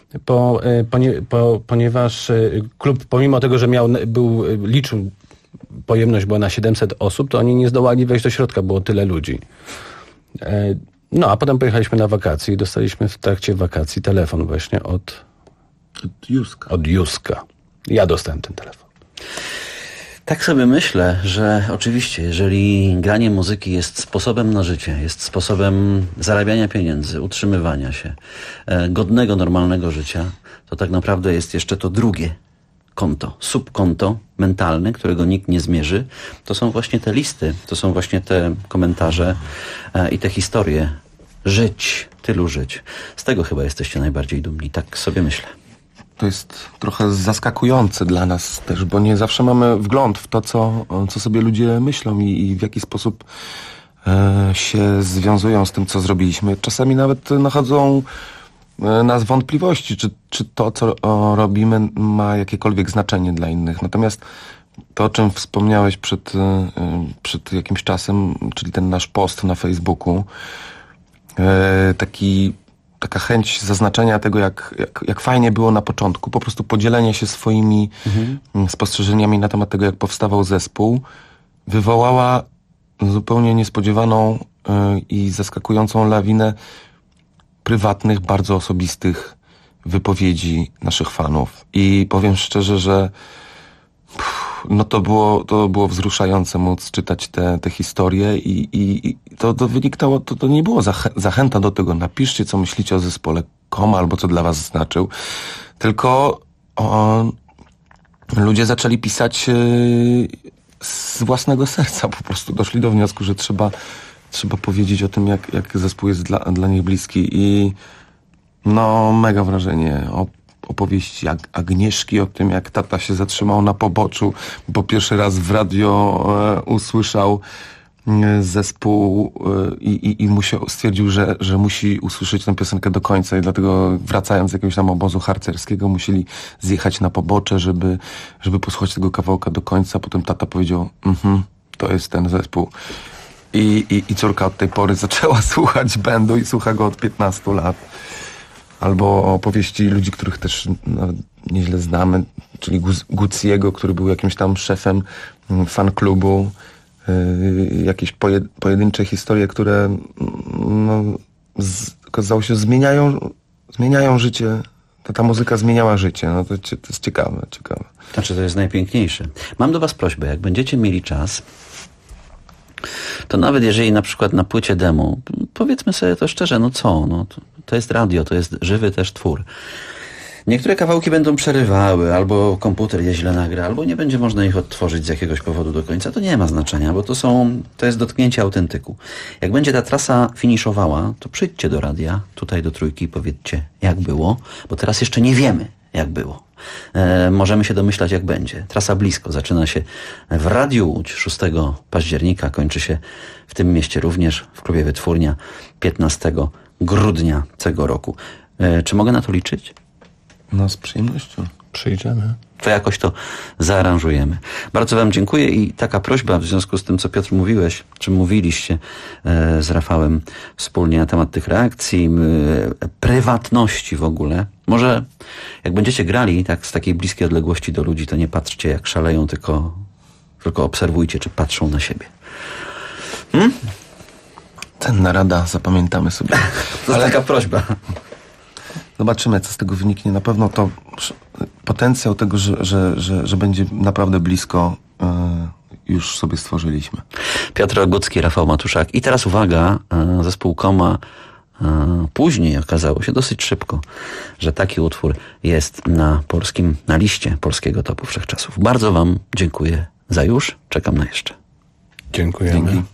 ponieważ klub, pomimo tego, że liczył, pojemność była na 700 osób, to oni nie zdołali wejść do środka, było tyle ludzi. A potem pojechaliśmy na wakacje i dostaliśmy w trakcie wakacji telefon właśnie od Józka. Ja dostałem ten telefon. Tak sobie myślę, że oczywiście, jeżeli granie muzyki jest sposobem na życie, jest sposobem zarabiania pieniędzy, utrzymywania się, godnego, normalnego życia, to tak naprawdę jest jeszcze to drugie konto, subkonto mentalne, którego nikt nie zmierzy. To są właśnie te listy, to są właśnie te komentarze i te historie. Tylu żyć. Z tego chyba jesteście najbardziej dumni, tak sobie myślę. To jest trochę zaskakujące dla nas też, bo nie zawsze mamy wgląd w to, co sobie ludzie myślą i w jaki sposób się związują z tym, co zrobiliśmy. Czasami nawet nachodzą nas wątpliwości, czy to, co robimy, ma jakiekolwiek znaczenie dla innych. Natomiast to, o czym wspomniałeś przed jakimś czasem, czyli ten nasz post na Facebooku, taka chęć zaznaczenia tego, jak fajnie było na początku, po prostu podzielenie się swoimi spostrzeżeniami na temat tego, jak powstawał zespół, wywołała zupełnie niespodziewaną i zaskakującą lawinę prywatnych, bardzo osobistych wypowiedzi naszych fanów. I powiem szczerze, że to było wzruszające móc czytać te historie i to wynikało, to nie było zachęta do tego, napiszcie, co myślicie o zespole Koma albo co dla was znaczył, tylko ludzie zaczęli pisać z własnego serca, po prostu doszli do wniosku, że trzeba powiedzieć o tym, jak zespół jest dla nich bliski i mega wrażenie. Opowieści Agnieszki o tym, jak tata się zatrzymał na poboczu, bo pierwszy raz w radio usłyszał zespół i stwierdził, że musi usłyszeć tę piosenkę do końca i dlatego wracając z jakiegoś tam obozu harcerskiego musieli zjechać na pobocze, żeby posłuchać tego kawałka do końca. Potem tata powiedział, to jest ten zespół. I córka od tej pory zaczęła słuchać bandu i słucha go od 15 lat. Albo opowieści ludzi, których też nawet nieźle znamy, czyli Gucciego, który był jakimś tam szefem fan klubu. Jakieś pojedyncze historie, które okazało się zmieniają życie. Ta muzyka zmieniała życie. No to jest ciekawe. Znaczy, to jest najpiękniejsze. Mam do was prośbę, jak będziecie mieli czas, to nawet jeżeli na przykład na płycie demo, powiedzmy sobie to szczerze, to jest radio, to jest żywy też twór. Niektóre kawałki będą przerywały, albo komputer je źle nagra, albo nie będzie można ich odtworzyć z jakiegoś powodu do końca. To nie ma znaczenia, bo to jest dotknięcie autentyku. Jak będzie ta trasa finiszowała, to przyjdźcie do radia, tutaj do Trójki i powiedzcie, jak było, bo teraz jeszcze nie wiemy, jak było. Możemy się domyślać, jak będzie. Trasa blisko. Zaczyna się w Radiu Łódź 6 października, kończy się w tym mieście również, w klubie Wytwórnia 15 grudnia tego roku. Czy mogę na to liczyć? No, z przyjemnością. Przyjdziemy. To jakoś to zaaranżujemy. Bardzo wam dziękuję i taka prośba w związku z tym, co Piotr mówiłeś, czy mówiliście z Rafałem wspólnie na temat tych reakcji, prywatności w ogóle. Może jak będziecie grali tak z takiej bliskiej odległości do ludzi, to nie patrzcie jak szaleją, tylko obserwujcie, czy patrzą na siebie. Cenna rada, zapamiętamy sobie. To jest taka prośba. Zobaczymy, co z tego wyniknie. Na pewno to potencjał tego, że będzie naprawdę blisko, już sobie stworzyliśmy. Piotr Ogucki, Rafał Matuszak. I teraz uwaga, zespół Koma. Później okazało się dosyć szybko, że taki utwór jest na liście polskiego topu wszechczasów. Bardzo wam dziękuję za już. Czekam na jeszcze. Dziękujemy. Dzięki.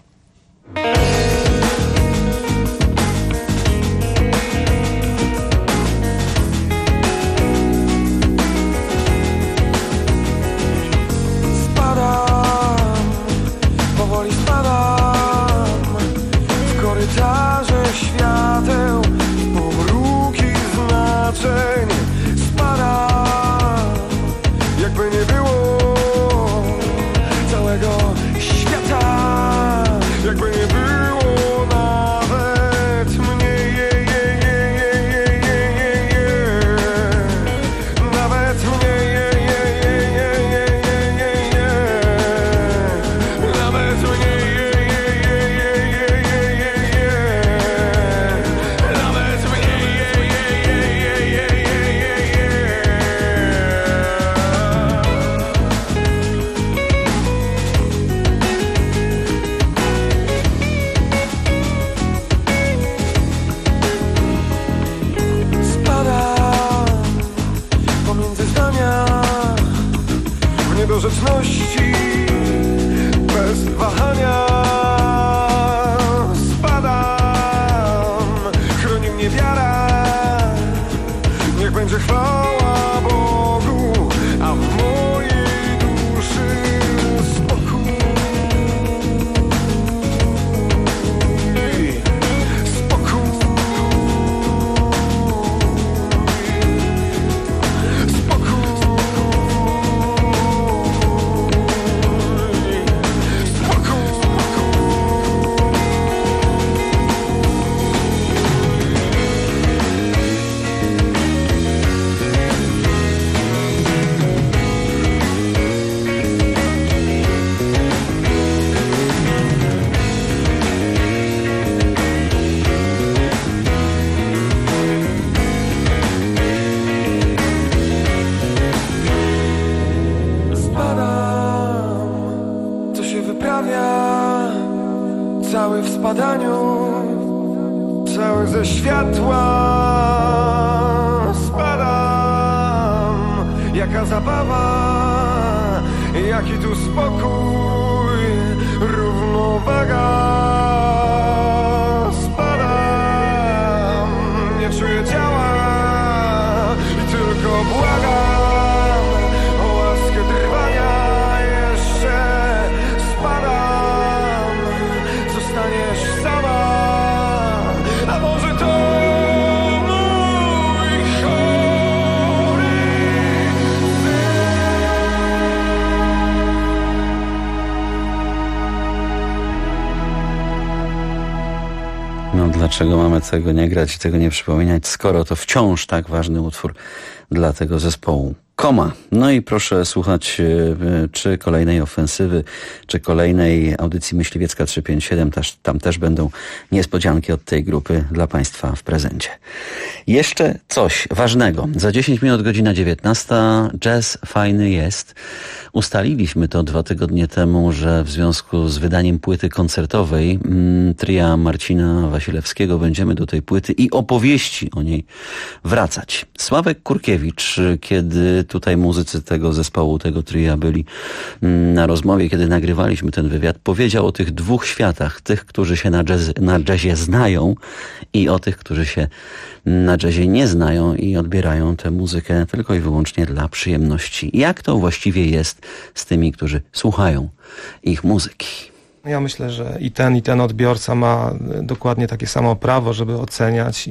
Świateł, pomruki znaczeń. Spadam, jakby nie było całego świata, jakby nie było nawet mnie. Nawet mnie. Nawet mnie. Niedorzeczności bez wahania. Spadam, chroni mnie wiara. Niech będzie chwała Bogu, a w mojej duszy spokój. Cały w spadaniu, cały ze światła. Spadam, jaka zabawa, jaki tu spokój, równowaga. Spadam, nie czuję ciała i tylko błagam o łaskę trwania jeszcze. Spadam, zostaniesz sama, a może to mój chory sen. dlaczego mamy tego nie grać i tego nie przypominać, skoro to wciąż tak ważny utwór dla tego zespołu. Koma. No i proszę słuchać czy kolejnej ofensywy, czy kolejnej audycji Myśliwiecka 357. Tam też będą niespodzianki od tej grupy dla Państwa w prezencie. Jeszcze coś ważnego. Za 10 minut godzina 19. Jazz fajny jest. Ustaliliśmy to 2 tygodnie temu, że w związku z wydaniem płyty koncertowej tria Marcina Wasilewskiego będziemy do tej płyty i opowieści o niej wracać. Sławek Kurkiewicz, kiedy tutaj muzycy tego zespołu, tego tria byli na rozmowie, kiedy nagrywaliśmy ten wywiad, powiedział o tych 2 światach. Tych, którzy się na jazzie znają i o tych, którzy się na jazzie nie znają i odbierają tę muzykę tylko i wyłącznie dla przyjemności. Jak to właściwie jest z tymi, którzy słuchają ich muzyki? Ja myślę, że i ten odbiorca ma dokładnie takie samo prawo, żeby oceniać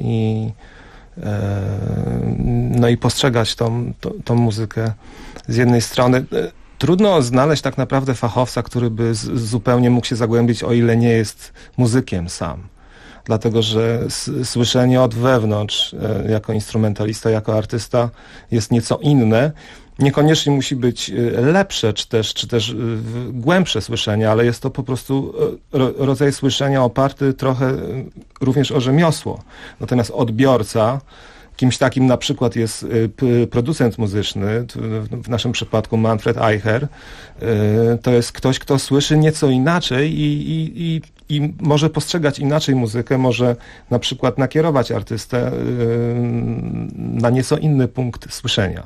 i postrzegać tą muzykę z jednej strony. Trudno znaleźć tak naprawdę fachowca, który by zupełnie mógł się zagłębić, o ile nie jest muzykiem sam. Dlatego, że słyszenie od wewnątrz jako instrumentalista, jako artysta jest nieco inne. Niekoniecznie musi być lepsze, czy też głębsze słyszenie, ale jest to po prostu rodzaj słyszenia oparty trochę również o rzemiosło. Natomiast odbiorca, kimś takim na przykład jest producent muzyczny, w naszym przypadku Manfred Eicher, to jest ktoś, kto słyszy nieco inaczej i może postrzegać inaczej muzykę, może na przykład nakierować artystę na nieco inny punkt słyszenia.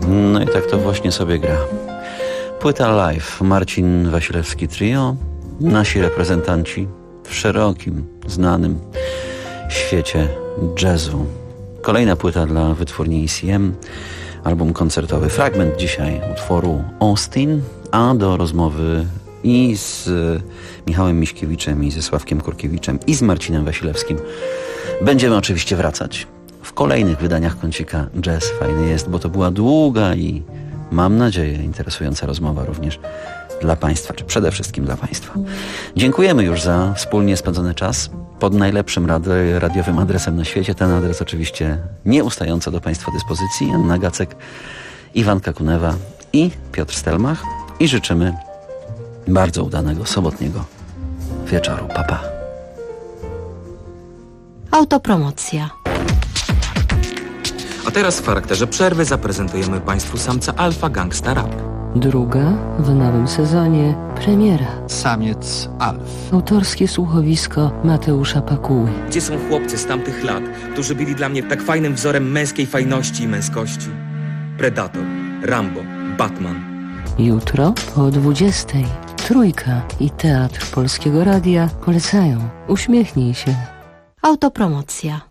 No i tak to właśnie sobie gra. Płyta live, Marcin Wasilewski Trio, nasi reprezentanci w szerokim, znanym świecie jazzu. Kolejna płyta dla wytwórni ECM, album koncertowy. Fragment dzisiaj utworu Austin, a do rozmowy i z Michałem Miśkiewiczem, i ze Sławkiem Kurkiewiczem, i z Marcinem Wasilewskim będziemy oczywiście wracać w kolejnych wydaniach kącika Jazz Fajny Jest, bo to była długa i mam nadzieję interesująca rozmowa również dla Państwa, czy przede wszystkim dla Państwa. Dziękujemy już za wspólnie spędzony czas pod najlepszym radiowym adresem na świecie. Ten adres oczywiście nieustająco do Państwa dyspozycji. Anna Gacek, Iwanka Kunewa i Piotr Stelmach. I życzymy bardzo udanego sobotniego wieczoru. Pa, pa. Autopromocja. A teraz w charakterze przerwy zaprezentujemy Państwu samca Alfa Gangsta Rap. Druga w nowym sezonie premiera. Samiec Alf. Autorskie słuchowisko Mateusza Pakuły. Gdzie są chłopcy z tamtych lat, którzy byli dla mnie tak fajnym wzorem męskiej fajności i męskości? Predator, Rambo, Batman. Jutro po 20:00. Trójka i Teatr Polskiego Radia polecają. Uśmiechnij się. Autopromocja.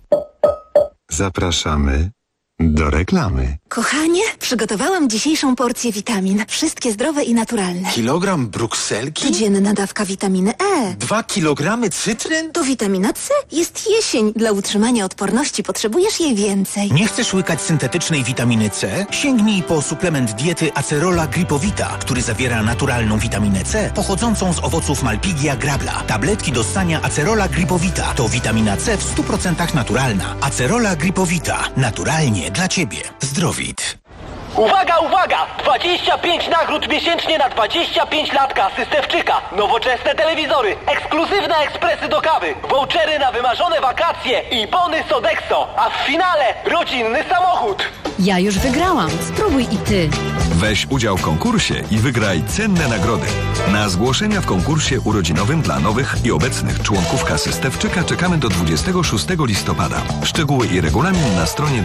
Zapraszamy do reklamy. Kochanie, przygotowałam dzisiejszą porcję witamin. Wszystkie zdrowe i naturalne. Kilogram brukselki? Codzienna dawka witaminy E. 2 kilogramy cytryn? To witamina C. Jest jesień. Dla utrzymania odporności potrzebujesz jej więcej. Nie chcesz łykać syntetycznej witaminy C? Sięgnij po suplement diety Acerola Gripowita, który zawiera naturalną witaminę C pochodzącą z owoców Malpighia grabla. Tabletki do ssania Acerola Gripowita to witamina C w 100% naturalna. Acerola Gripowita. Naturalnie dla Ciebie. Zdrowit. Uwaga, uwaga! 25 nagród miesięcznie na 25 lat kasy Stefczyka. Nowoczesne telewizory, ekskluzywne ekspresy do kawy, vouchery na wymarzone wakacje i bony Sodexo. A w finale rodzinny samochód. Ja już wygrałam. Spróbuj i ty. Weź udział w konkursie i wygraj cenne nagrody. Na zgłoszenia w konkursie urodzinowym dla nowych i obecnych członków kasy Stefczyka czekamy do 26 listopada. Szczegóły i regulamin na stronie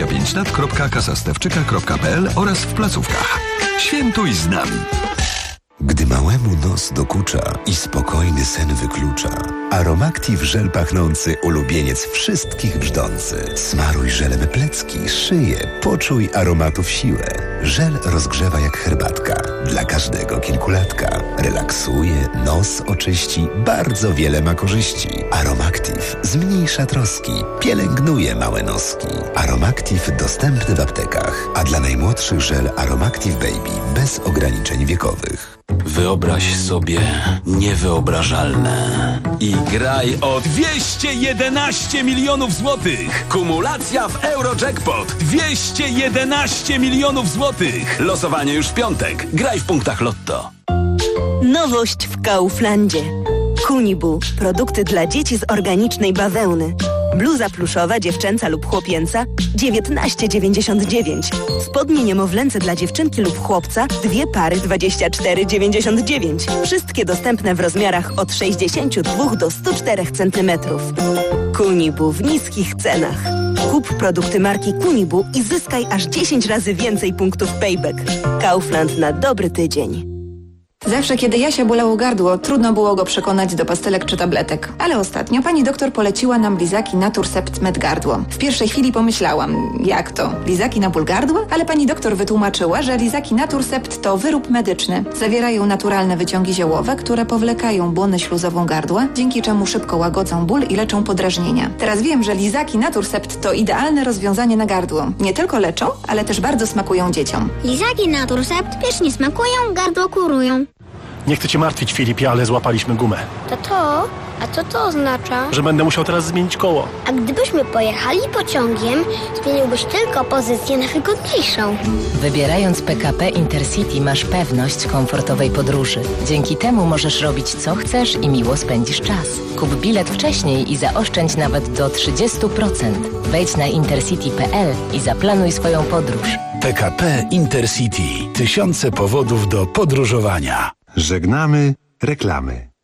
25lat.kasastewczyka.pl oraz w placówkach. Świętuj z nami! Gdy małemu nos dokucza i spokojny sen wyklucza, Aromactive żel pachnący ulubieniec wszystkich brzdący. Smaruj żelem plecki, szyję, poczuj aromatów siłę. Żel rozgrzewa jak herbatka, dla każdego kilkulatka. Relaksuje, nos oczyści, bardzo wiele ma korzyści. Aromactive zmniejsza troski, pielęgnuje małe noski. Aromactive dostępny w aptekach, a dla najmłodszych żel Aromactive Baby bez ograniczeń wiekowych. Wyobraź sobie niewyobrażalne i graj o 211 milionów złotych. Kumulacja w Eurojackpot 211 milionów złotych. Losowanie już w piątek. Graj w punktach Lotto. Nowość w Kauflandzie. Kunibu. Produkty dla dzieci z organicznej bawełny. Bluza pluszowa, dziewczęca lub chłopięca 19,99. Spodnie niemowlęce dla dziewczynki lub chłopca 2 pary 24,99. Wszystkie dostępne w rozmiarach od 62 do 104 cm. Kunibu w niskich cenach. Kup produkty marki Kunibu i zyskaj aż 10 razy więcej punktów payback. Kaufland na dobry tydzień. Zawsze, kiedy Jasia bolało gardło, trudno było go przekonać do pastelek czy tabletek. Ale ostatnio pani doktor poleciła nam lizaki Naturcept Med Gardło. W pierwszej chwili pomyślałam, jak to? Lizaki na ból gardła? Ale pani doktor wytłumaczyła, że lizaki Naturcept to wyrób medyczny. Zawierają naturalne wyciągi ziołowe, które powlekają błonę śluzową gardła, dzięki czemu szybko łagodzą ból i leczą podrażnienia. Teraz wiem, że lizaki Naturcept to idealne rozwiązanie na gardło. Nie tylko leczą, ale też bardzo smakują dzieciom. Lizaki Naturcept pysznie smakują, gardło kurują. Nie chcę cię martwić, Filipie, ale złapaliśmy gumę. A co to oznacza? Że będę musiał teraz zmienić koło. A gdybyśmy pojechali pociągiem, zmieniłbyś tylko pozycję na wygodniejszą. Wybierając PKP Intercity masz pewność komfortowej podróży. Dzięki temu możesz robić co chcesz i miło spędzisz czas. Kup bilet wcześniej i zaoszczędź nawet do 30%. Wejdź na intercity.pl i zaplanuj swoją podróż. PKP Intercity. Tysiące powodów do podróżowania. Żegnamy reklamy.